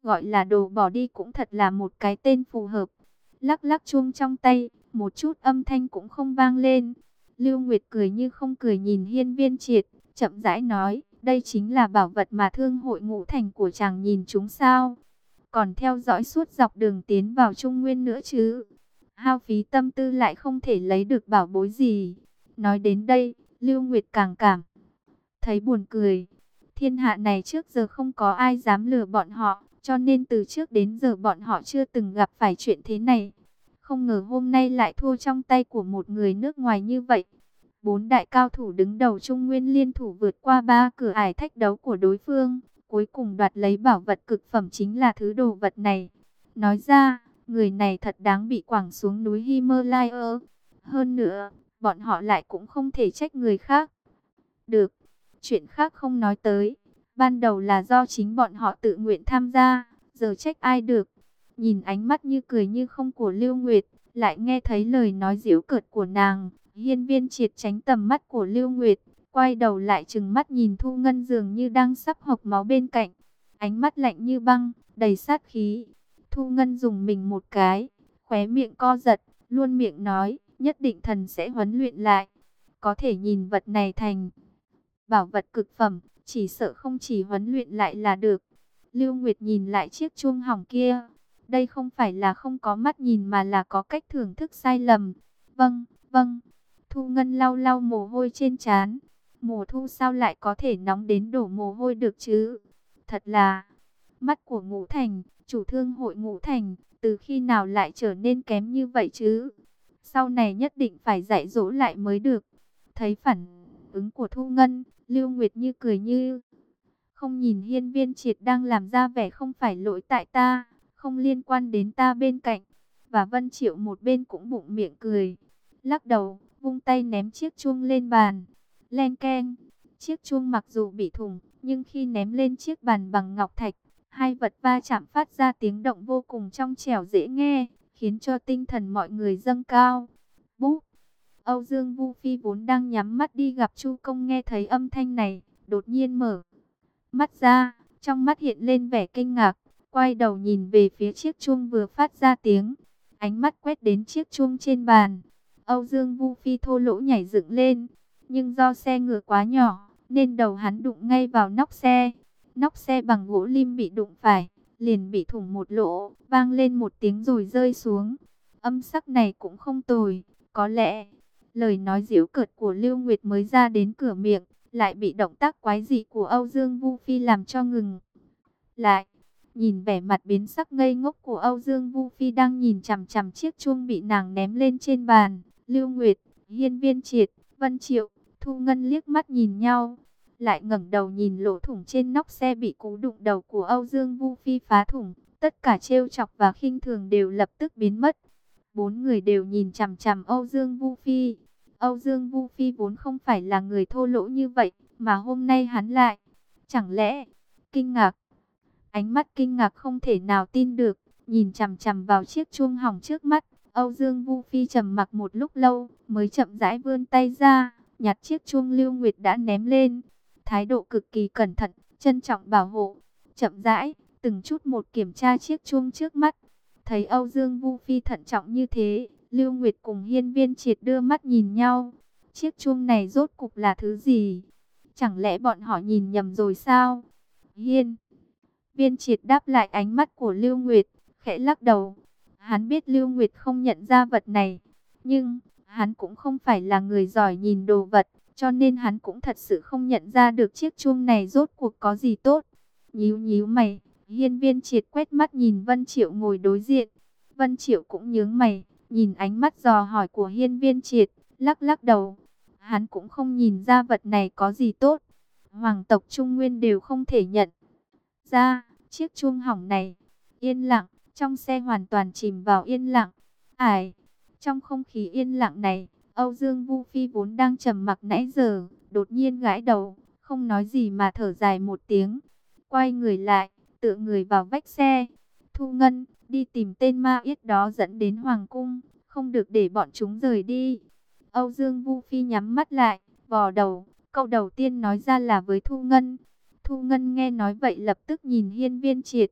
Speaker 1: gọi là đồ bỏ đi cũng thật là một cái tên phù hợp. Lắc lắc chuông trong tay, một chút âm thanh cũng không vang lên. Lưu Nguyệt cười như không cười nhìn Hiên Viên Triệt, chậm rãi nói, đây chính là bảo vật mà thương hội Ngũ Thành của chàng nhìn chúng sao? Còn theo dõi suốt dọc đường tiến vào Trung Nguyên nữa chứ? Hao phí tâm tư lại không thể lấy được bảo bối gì. Nói đến đây, Lưu Nguyệt càng cảm thấy buồn cười. Thiên hạ này trước giờ không có ai dám lừa bọn họ, cho nên từ trước đến giờ bọn họ chưa từng gặp phải chuyện thế này. Không ngờ hôm nay lại thua trong tay của một người nước ngoài như vậy. Bốn đại cao thủ đứng đầu Trung Nguyên liên thủ vượt qua 3 cửa ải thách đấu của đối phương, cuối cùng đoạt lấy bảo vật cực phẩm chính là thứ đồ vật này. Nói ra, người này thật đáng bị quẳng xuống núi Himalaya. Hơn nữa, bọn họ lại cũng không thể trách người khác được. Chuyện khác không nói tới, ban đầu là do chính bọn họ tự nguyện tham gia, giờ trách ai được. Nhìn ánh mắt như cười như không của Lưu Nguyệt, lại nghe thấy lời nói giễu cợt của nàng. Hiên Viên Triệt tránh tầm mắt của Lưu Nguyệt, quay đầu lại trừng mắt nhìn Thu Ngân dường như đang sắp hộc máu bên cạnh. Ánh mắt lạnh như băng, đầy sát khí. Thu Ngân dùng mình một cái, khóe miệng co giật, luôn miệng nói, nhất định thần sẽ huấn luyện lại. Có thể nhìn vật này thành bảo vật cực phẩm, chỉ sợ không chỉ huấn luyện lại là được. Lưu Nguyệt nhìn lại chiếc chuông hỏng kia. Đây không phải là không có mắt nhìn mà là có cách thưởng thức sai lầm. Vâng, vâng. Thu Ngân lau lau mồ hôi trên trán. Mùa thu sao lại có thể nóng đến đổ mồ hôi được chứ? Thật là mắt của Ngũ Thành, chủ thương hội Ngũ Thành, từ khi nào lại trở nên kém như vậy chứ? Sau này nhất định phải dạy dỗ lại mới được. Thấy phản ứng của Thu Ngân, Lưu Nguyệt như cười như không nhìn Hiên Viên Triệt đang làm ra vẻ không phải lỗi tại ta, không liên quan đến ta bên cạnh. Và Vân Triệu một bên cũng bụng miệng cười, lắc đầu, vung tay ném chiếc chuông lên bàn. Len keng, chiếc chuông mặc dù bị thủng, nhưng khi ném lên chiếc bàn bằng ngọc thạch, hai vật va chạm phát ra tiếng động vô cùng trong trẻo dễ nghe, khiến cho tinh thần mọi người dâng cao. Búp! Âu Dương Vu Phi vốn đang nhắm mắt đi gặp Chu Công nghe thấy âm thanh này, đột nhiên mở mắt ra, trong mắt hiện lên vẻ kinh ngạc, quay đầu nhìn về phía chiếc chuông vừa phát ra tiếng. Ánh mắt quét đến chiếc chuông trên bàn. Âu Dương Vu Phi thô lỗ nhảy dựng lên, nhưng do xe ngựa quá nhỏ, nên đầu hắn đụng ngay vào nóc xe. Nóc xe bằng gỗ lim bị đụng phải, liền bị thủng một lỗ, vang lên một tiếng rồi rơi xuống. Âm sắc này cũng không tồi, có lẽ lời nói giễu cợt của Lưu Nguyệt mới ra đến cửa miệng, lại bị động tác quái dị của Âu Dương Vu Phi làm cho ngừng lại. Nhìn vẻ mặt biến sắc ngây ngốc của Âu Dương Vu Phi đang nhìn chằm chằm chiếc chuông bị nàng ném lên trên bàn, Lưu Nguyệt, Hiên Viên Triệt, Vân Triệu, Thu Ngân liếc mắt nhìn nhau, lại ngẩng đầu nhìn lỗ thủng trên nóc xe bị cú đụng đầu của Âu Dương Vu Phi phá thủng. Tất cả trêu chọc và khinh thường đều lập tức biến mất. Bốn người đều nhìn chằm chằm Âu Dương Vu Phi. Âu Dương Vu Phi vốn không phải là người thô lỗ như vậy, mà hôm nay hắn lại, chẳng lẽ, kinh ngạc. Ánh mắt kinh ngạc không thể nào tin được, nhìn chằm chằm vào chiếc chuông hỏng trước mắt. Âu Dương Vu Phi trầm mặc một lúc lâu, mới chậm rãi vươn tay ra, nhặt chiếc chuông Lưu Nguyệt đã ném lên. Thái độ cực kỳ cẩn thận, trân trọng bảo hộ, chậm rãi, từng chút một kiểm tra chiếc chuông trước mắt. Thấy Âu Dương Vu Phi thận trọng như thế, Lưu Nguyệt cùng Hiên Viên Triệt đưa mắt nhìn nhau. Chiếc chuông này rốt cục là thứ gì? Chẳng lẽ bọn họ nhìn nhầm rồi sao? Hiên Viên Triệt đáp lại ánh mắt của Lưu Nguyệt, khẽ lắc đầu. Hắn biết Lưu Nguyệt không nhận ra vật này, nhưng hắn cũng không phải là người giỏi nhìn đồ vật, cho nên hắn cũng thật sự không nhận ra được chiếc chuông này rốt cuộc có gì tốt. Nhíu nhíu mày, Hiên Viên Triệt quét mắt nhìn Vân Triệu ngồi đối diện. Vân Triệu cũng nhướng mày, nhìn ánh mắt dò hỏi của Hiên Viên Triệt, lắc lắc đầu. Hắn cũng không nhìn ra vật này có gì tốt. Hoàng tộc Trung Nguyên đều không thể nhận ra chiếc chuông hỏng này. Yên lặng, trong xe hoàn toàn chìm vào yên lặng. Ải, trong không khí yên lặng này, Âu Dương Vu Phi vốn đang trầm mặc nãy giờ, đột nhiên gãi đầu, không nói gì mà thở dài một tiếng. Quay người lại, tựa người vào vách xe. Thu Ngân, đi tìm tên ma yết đó dẫn đến Hoàng cung, không được để bọn chúng rời đi. Âu Dương Vu Phi nhắm mắt lại, vò đầu, câu đầu tiên nói ra là với Thu Ngân. Thu Ngân nghe nói vậy lập tức nhìn Hiên Viên Triệt.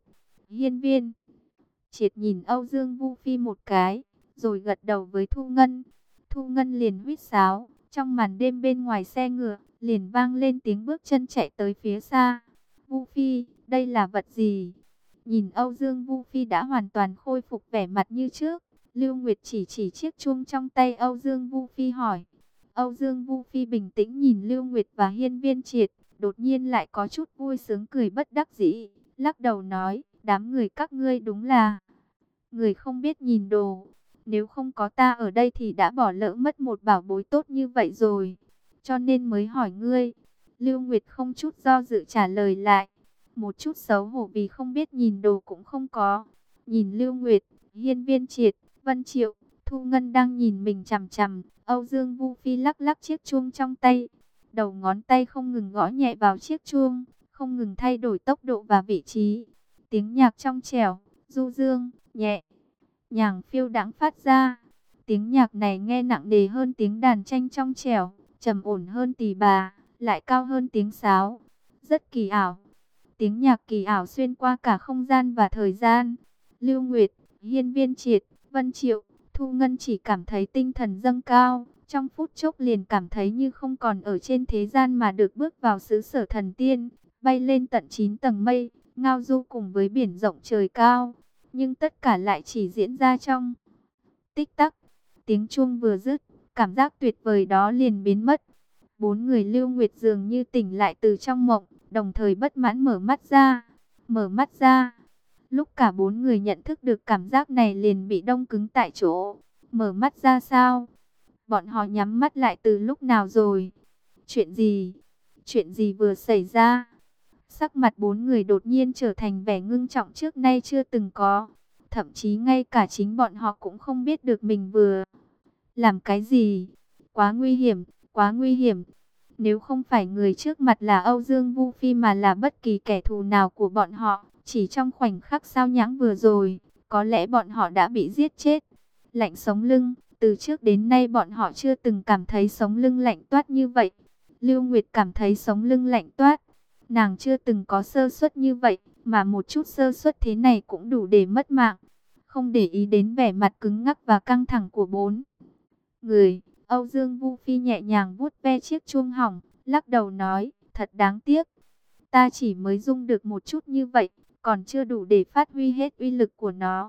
Speaker 1: Hiên Viên Triệt nhìn Âu Dương Vu Phi một cái, rồi gật đầu với Thu Ngân. Thu Ngân liền huýt sáo, trong màn đêm bên ngoài xe ngựa, liền vang lên tiếng bước chân chạy tới phía xa. Vu Phi, đây là vật gì? Nhìn Âu Dương Vu Phi đã hoàn toàn khôi phục vẻ mặt như trước, Lưu Nguyệt chỉ chiếc chuông trong tay Âu Dương Vu Phi hỏi. Âu Dương Vu Phi bình tĩnh nhìn Lưu Nguyệt và Hiên Viên Triệt, đột nhiên lại có chút vui sướng cười bất đắc dĩ, lắc đầu nói, đám người các ngươi đúng là người không biết nhìn đồ. Nếu không có ta ở đây thì đã bỏ lỡ mất một bảo bối tốt như vậy rồi. Cho nên mới hỏi ngươi. Lưu Nguyệt không chút do dự trả lời lại. Một chút xấu hổ vì không biết nhìn đồ cũng không có. Nhìn Lưu Nguyệt, Hiên Viên Triệt, Vân Triệu, Thu Ngân đang nhìn mình chằm chằm. Âu Dương Vu Phi lắc lắc chiếc chuông trong tay. Đầu ngón tay không ngừng gõ nhẹ vào chiếc chuông, không ngừng thay đổi tốc độ và vị trí. Tiếng nhạc trong trẻo, du dương, nhẹ nhàng phiêu đãng phát ra. Tiếng nhạc này nghe nặng nề hơn tiếng đàn tranh trong trẻo, trầm ổn hơn tỳ bà, lại cao hơn tiếng sáo. Rất kỳ ảo. Tiếng nhạc kỳ ảo xuyên qua cả không gian và thời gian. Lưu Nguyệt, Hiên Viên Triệt, Vân Triệu, Thu Ngân chỉ cảm thấy tinh thần dâng cao. Trong phút chốc liền cảm thấy như không còn ở trên thế gian mà được bước vào xứ sở thần tiên, bay lên tận 9 tầng mây, ngao du cùng với biển rộng trời cao. Nhưng tất cả lại chỉ diễn ra trong tích tắc. Tiếng chuông vừa dứt, cảm giác tuyệt vời đó liền biến mất. Bốn người Lưu Nguyệt dường như tỉnh lại từ trong mộng, đồng thời bất mãn mở mắt ra. Mở mắt ra. Lúc cả bốn người nhận thức được cảm giác này liền bị đông cứng tại chỗ. Mở mắt ra sao? Bọn họ nhắm mắt lại từ lúc nào rồi? Chuyện gì? Chuyện gì vừa xảy ra? Sắc mặt bốn người đột nhiên trở thành vẻ ngưng trọng trước nay chưa từng có. Thậm chí ngay cả chính bọn họ cũng không biết được mình vừa làm cái gì. Quá nguy hiểm, quá nguy hiểm. Nếu không phải người trước mặt là Âu Dương Vu Phi mà là bất kỳ kẻ thù nào của bọn họ, chỉ trong khoảnh khắc sao nhãng vừa rồi, có lẽ bọn họ đã bị giết chết. Lạnh sống lưng, từ trước đến nay bọn họ chưa từng cảm thấy sống lưng lạnh toát như vậy. Lưu Nguyệt cảm thấy sống lưng lạnh toát. Nàng chưa từng có sơ suất như vậy, mà một chút sơ suất thế này cũng đủ để mất mạng. Không để ý đến vẻ mặt cứng ngắc và căng thẳng của bốn người, Âu Dương Vu Phi nhẹ nhàng vuốt ve chiếc chuông hỏng, lắc đầu nói, thật đáng tiếc. Ta chỉ mới rung được một chút như vậy, còn chưa đủ để phát huy hết uy lực của nó.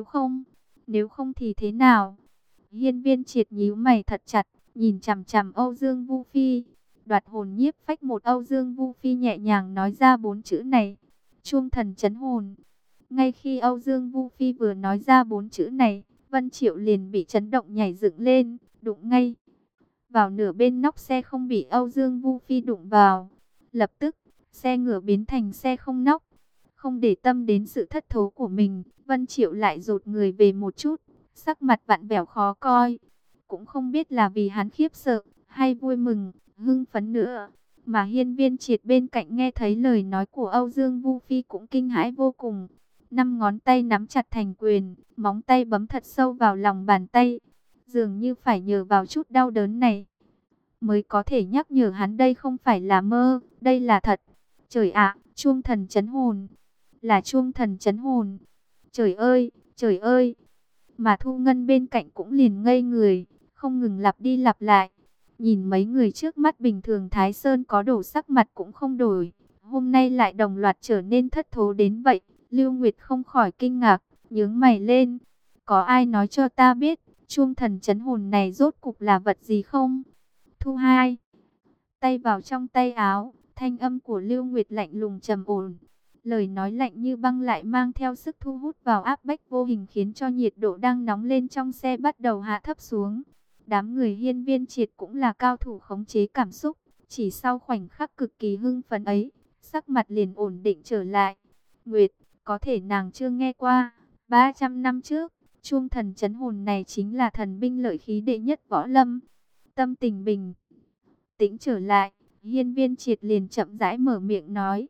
Speaker 1: Nếu không thì thế nào? Hiên Viên Triệt nhíu mày thật chặt, nhìn chằm chằm Âu Dương Vu Phi. Đoạt hồn nhiếp phách một, Âu Dương Vu Phi nhẹ nhàng nói ra bốn chữ này. Chuông thần trấn hồn. Ngay khi Âu Dương Vu Phi vừa nói ra bốn chữ này, Vân Triệu liền bị chấn động nhảy dựng lên, đụng ngay vào nửa bên nóc xe không bị Âu Dương Vu Phi đụng vào. Lập tức, xe ngựa biến thành xe không nóc. Không để tâm đến sự thất thố của mình, Vân Triệu lại dột người về một chút, sắc mặt vặn vẹo khó coi. Cũng không biết là vì hắn khiếp sợ, hay vui mừng, hưng phấn nữa. Mà Hiên Viên Triệt bên cạnh nghe thấy lời nói của Âu Dương Vu Phi cũng kinh hãi vô cùng. Năm ngón tay nắm chặt thành quyền, móng tay bấm thật sâu vào lòng bàn tay. Dường như phải nhờ vào chút đau đớn này mới có thể nhắc nhở hắn đây không phải là mơ, đây là thật. Trời ạ, chuông thần trấn hồn, là chuông thần trấn hồn. Trời ơi, trời ơi. Mà Thu Ngân bên cạnh cũng liền ngây người, không ngừng lặp đi lặp lại. Nhìn mấy người trước mắt bình thường Thái Sơn có đổ sắc mặt cũng không đổi. Hôm nay lại đồng loạt trở nên thất thố đến vậy. Lưu Nguyệt không khỏi kinh ngạc, nhướng mày lên. Có ai nói cho ta biết, chuông thần trấn hồn này rốt cục là vật gì không? Thu hai tay vào trong tay áo, thanh âm của Lưu Nguyệt lạnh lùng trầm ổn. Lời nói lạnh như băng lại mang theo sức thu hút vào áp bách vô hình khiến cho nhiệt độ đang nóng lên trong xe bắt đầu hạ thấp xuống. Đám người Hiên Viên Triệt cũng là cao thủ khống chế cảm xúc. Chỉ sau khoảnh khắc cực kỳ hưng phấn ấy, sắc mặt liền ổn định trở lại. Nguyệt, có thể nàng chưa nghe qua. 300 năm trước, chuông thần trấn hồn này chính là thần binh lợi khí đệ nhất võ lâm. Tâm tình bình tĩnh trở lại, Hiên Viên Triệt liền chậm rãi mở miệng nói.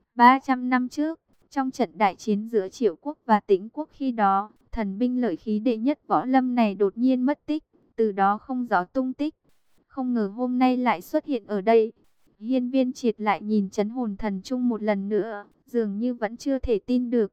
Speaker 1: 300 năm trước, trong trận đại chiến giữa Triệu Quốc và Tĩnh Quốc khi đó, thần binh lợi khí đệ nhất võ lâm này đột nhiên mất tích, từ đó không rõ tung tích. Không ngờ hôm nay lại xuất hiện ở đây. Hiên Viên Triệt lại nhìn trấn hồn thần trung một lần nữa, dường như vẫn chưa thể tin được.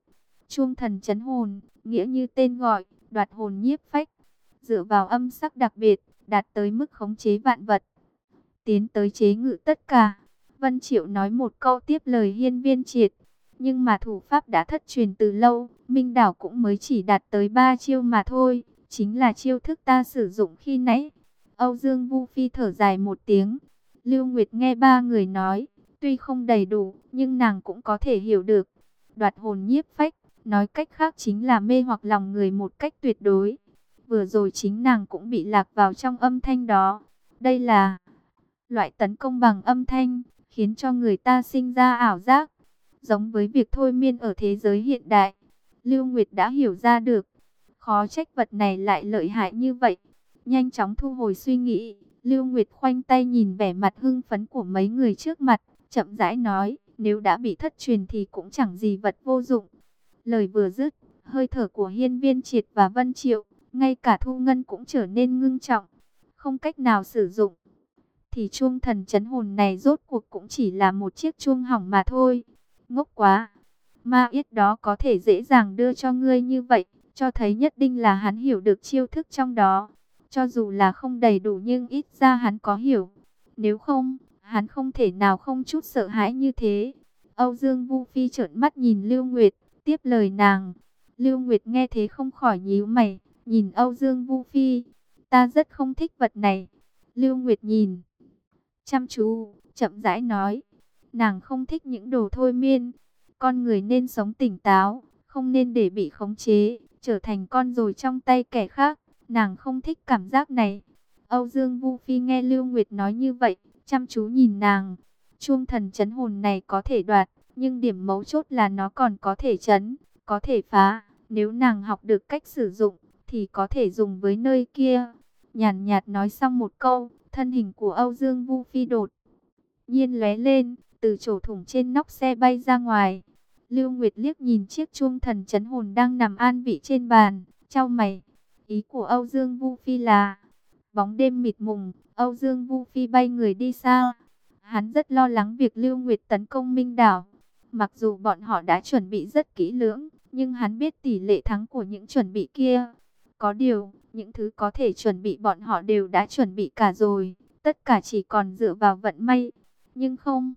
Speaker 1: Chuông thần trấn hồn, nghĩa như tên gọi, đoạt hồn nhiếp phách, dựa vào âm sắc đặc biệt, đạt tới mức khống chế vạn vật, tiến tới chế ngự tất cả. Vân Triệu nói một câu tiếp lời Hiên Viên Triệt, nhưng mà thủ pháp đã thất truyền từ lâu, Minh Đảo cũng mới chỉ đạt tới 3 chiêu mà thôi, chính là chiêu thức ta sử dụng khi nãy. Âu Dương Vu Phi thở dài một tiếng. Lưu Nguyệt nghe ba người nói, tuy không đầy đủ, nhưng nàng cũng có thể hiểu được. Đoạt hồn nhiếp phách, nói cách khác chính là mê hoặc lòng người một cách tuyệt đối. Vừa rồi chính nàng cũng bị lạc vào trong âm thanh đó. Đây là loại tấn công bằng âm thanh, khiến cho người ta sinh ra ảo giác, giống với việc thôi miên ở thế giới hiện đại. Lưu Nguyệt đã hiểu ra được, khó trách vật này lại lợi hại như vậy. Nhanh chóng thu hồi suy nghĩ, Lưu Nguyệt khoanh tay nhìn vẻ mặt hưng phấn của mấy người trước mặt, chậm rãi nói, nếu đã bị thất truyền thì cũng chẳng gì vật vô dụng. Lời vừa dứt, hơi thở của Hiên Viên Triệt và Vân Triệu, ngay cả Thu Ngân cũng trở nên ngưng trọng, không cách nào sử dụng. Thì chuông thần trấn hồn này rốt cuộc cũng chỉ là một chiếc chuông hỏng mà thôi. Ngốc quá, ma yết đó có thể dễ dàng đưa cho ngươi như vậy, cho thấy nhất định là hắn hiểu được chiêu thức trong đó. Cho dù là không đầy đủ nhưng ít ra hắn có hiểu. Nếu không, hắn không thể nào không chút sợ hãi như thế. Âu Dương Vu Phi trợn mắt nhìn Lưu Nguyệt, tiếp lời nàng. Lưu Nguyệt nghe thế không khỏi nhíu mày, nhìn Âu Dương Vu Phi. Ta rất không thích vật này. Lưu Nguyệt nhìn chăm chú, chậm rãi nói. Nàng không thích những đồ thôi miên. Con người nên sống tỉnh táo, không nên để bị khống chế, trở thành con rồi trong tay kẻ khác. Nàng không thích cảm giác này. Âu Dương Vu Phi nghe Lưu Nguyệt nói như vậy, chăm chú nhìn nàng. Chuông thần trấn hồn này có thể đoạt, nhưng điểm mấu chốt là nó còn có thể trấn, có thể phá. Nếu nàng học được cách sử dụng, thì có thể dùng với nơi kia. Nhàn nhạt nói xong một câu, thân hình của Âu Dương Vu Phi đột nhiên lóe lên, từ chỗ thủng trên nóc xe bay ra ngoài. Lưu Nguyệt liếc nhìn chiếc chuông thần trấn hồn đang nằm an vị trên bàn, chau mày. Ý của Âu Dương Vu Phi là, bóng đêm mịt mùng, Âu Dương Vu Phi bay người đi xa. Hắn rất lo lắng việc Lưu Nguyệt tấn công Minh Đảo. Mặc dù bọn họ đã chuẩn bị rất kỹ lưỡng, nhưng hắn biết tỷ lệ thắng của những chuẩn bị kia. Có điều, những thứ có thể chuẩn bị bọn họ đều đã chuẩn bị cả rồi. Tất cả chỉ còn dựa vào vận may. Nhưng không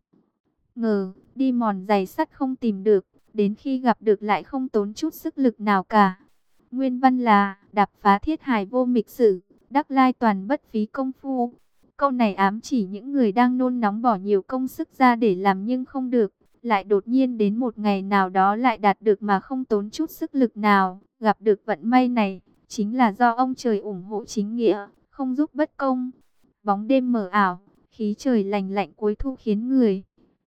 Speaker 1: ngờ, đi mòn giày sắt không tìm được, đến khi gặp được lại không tốn chút sức lực nào cả. Nguyên văn là, đạp phá thiết hài vô mịch sử, đắc lai toàn bất phí công phu. Câu này ám chỉ những người đang nôn nóng bỏ nhiều công sức ra để làm nhưng không được, lại đột nhiên đến một ngày nào đó lại đạt được mà không tốn chút sức lực nào. Gặp được vận may này, chính là do ông trời ủng hộ chính nghĩa, không giúp bất công. Bóng đêm mờ ảo, khí trời lành lạnh cuối thu khiến người